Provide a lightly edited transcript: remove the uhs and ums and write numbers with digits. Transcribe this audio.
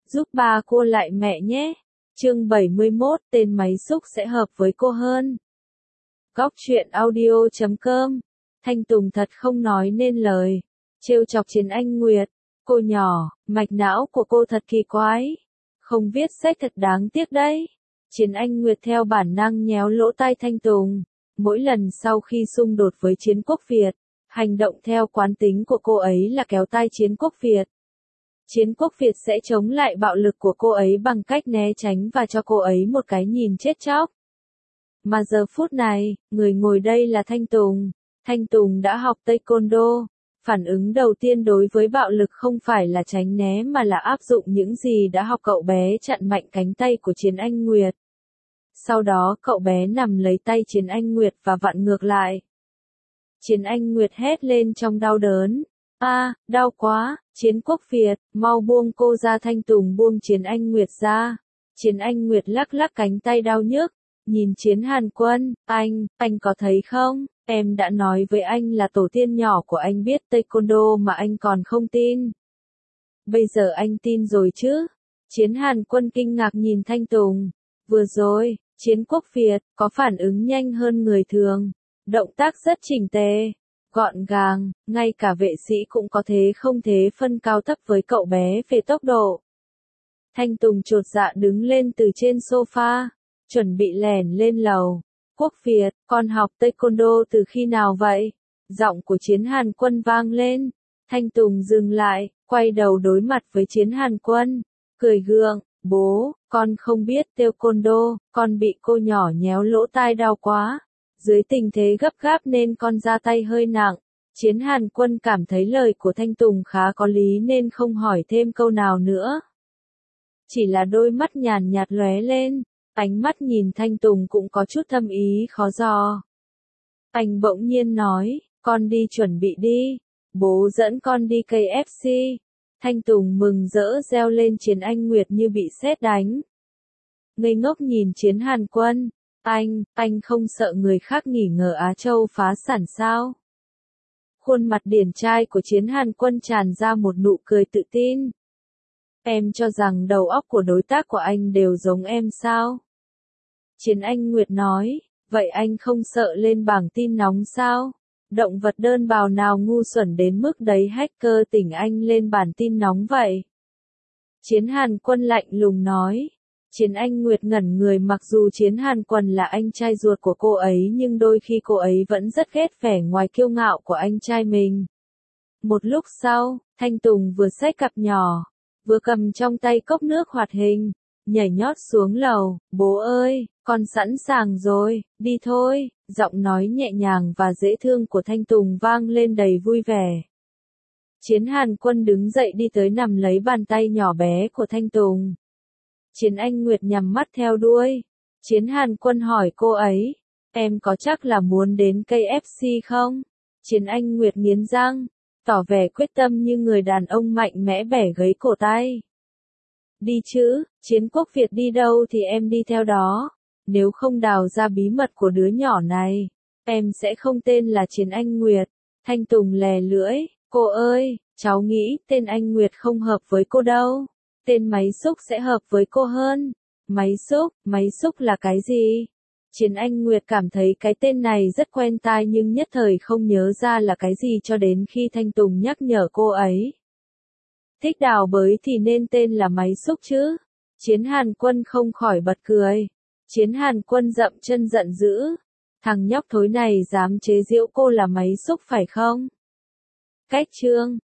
giúp ba cô lại mẹ nhé. Chương 71, tên máy xúc sẽ hợp với cô hơn. Góc truyện audio.com. Thanh Tùng thật không nói nên lời. Trêu chọc Chiến Anh Nguyệt. Cô nhỏ, mạch não của cô thật kỳ quái. Không viết sách thật đáng tiếc đấy. Chiến Anh Nguyệt theo bản năng nhéo lỗ tai Thanh Tùng. Mỗi lần sau khi xung đột với Chiến Quốc Việt, hành động theo quán tính của cô ấy là kéo tai Chiến Quốc Việt. Chiến Quốc Việt sẽ chống lại bạo lực của cô ấy bằng cách né tránh và cho cô ấy một cái nhìn chết chóc. Mà giờ phút này, người ngồi đây là Thanh Tùng. Thanh Tùng đã học Taekwondo. Phản ứng đầu tiên đối với bạo lực không phải là tránh né mà là áp dụng những gì đã học. Cậu bé chặn mạnh cánh tay của Chiến Anh Nguyệt. Sau đó cậu bé nằm lấy tay Chiến Anh Nguyệt và vặn ngược lại. Chiến Anh Nguyệt hét lên trong đau đớn. Đau quá, Chiến Quốc Việt, mau buông cô ra. Thanh Tùng buông Chiến Anh Nguyệt ra. Chiến Anh Nguyệt lắc lắc cánh tay đau nhức, nhìn Chiến Hàn Quân, anh có thấy không, em đã nói với anh là tổ tiên nhỏ của anh biết Taekwondo mà anh còn không tin. Bây giờ anh tin rồi chứ? Chiến Hàn Quân kinh ngạc nhìn Thanh Tùng. Vừa rồi, Chiến Quốc Việt có phản ứng nhanh hơn người thường. Động tác rất chỉnh tề, gọn gàng, ngay cả vệ sĩ cũng có thế không thế phân cao thấp với cậu bé về tốc độ. Thanh Tùng chột dạ đứng lên từ trên sofa, chuẩn bị lẻn lên lầu. Quốc Việt, con học Taekwondo từ khi nào vậy? Giọng của Chiến Hàn Quân vang lên. Thanh Tùng dừng lại, quay đầu đối mặt với Chiến Hàn Quân, cười gượng. Bố, con không biết Taekwondo, con bị cô nhỏ nhéo lỗ tai đau quá. Dưới tình thế gấp gáp nên con ra tay hơi nặng. Chiến Hàn Quân cảm thấy lời của Thanh Tùng khá có lý nên không hỏi thêm câu nào nữa. Chỉ là đôi mắt nhàn nhạt lóe lên, ánh mắt nhìn Thanh Tùng cũng có chút thâm ý khó dò. Anh bỗng nhiên nói, con đi chuẩn bị đi, bố dẫn con đi KFC. Thanh Tùng mừng rỡ reo lên. Chiến Anh Nguyệt như bị sét đánh. Ngây ngốc nhìn Chiến Hàn Quân. Anh không sợ người khác nghỉ ngờ Á Châu phá sản sao? Khuôn mặt điển trai của Chiến Hàn Quân tràn ra một nụ cười tự tin. Em cho rằng đầu óc của đối tác của anh đều giống em sao? Chiến Anh Nguyệt nói, vậy anh không sợ lên bảng tin nóng sao? Động vật đơn bào nào ngu xuẩn đến mức đấy hacker tỉnh anh lên bản tin nóng vậy? Chiến Hàn Quân lạnh lùng nói. Chiến Anh Nguyệt ngẩn người. Mặc dù Chiến Hàn Quân là anh trai ruột của cô ấy nhưng đôi khi cô ấy vẫn rất ghét vẻ ngoài kiêu ngạo của anh trai mình. Một lúc sau, Thanh Tùng vừa xách cặp nhỏ, vừa cầm trong tay cốc nước hoạt hình, nhảy nhót xuống lầu. Bố ơi, con sẵn sàng rồi, đi thôi. Giọng nói nhẹ nhàng và dễ thương của Thanh Tùng vang lên đầy vui vẻ. Chiến Hàn Quân đứng dậy đi tới nằm lấy bàn tay nhỏ bé của Thanh Tùng. Chiến Anh Nguyệt nhắm mắt theo đuôi. Chiến Hàn Quân hỏi cô ấy, em có chắc là muốn đến KFC không? Chiến Anh Nguyệt nghiến răng, tỏ vẻ quyết tâm như người đàn ông mạnh mẽ bẻ gãy cổ tay. Đi chứ, Chiến Quốc Việt đi đâu thì em đi theo đó. Nếu không đào ra bí mật của đứa nhỏ này, em sẽ không tên là Chiến Anh Nguyệt. Thanh Tùng lè lưỡi, cô ơi, cháu nghĩ tên Anh Nguyệt không hợp với cô đâu. Tên máy xúc sẽ hợp với cô hơn. Máy xúc là cái gì? Chiến Anh Nguyệt cảm thấy cái tên này rất quen tai nhưng nhất thời không nhớ ra là cái gì cho đến khi Thanh Tùng nhắc nhở cô ấy. Thích đào bới thì nên tên là máy xúc chứ. Chiến Hàn Quân không khỏi bật cười. Chiến Hàn Quân dậm chân giận dữ. Thằng nhóc thối này dám chế giễu cô là máy xúc phải không? Cách chương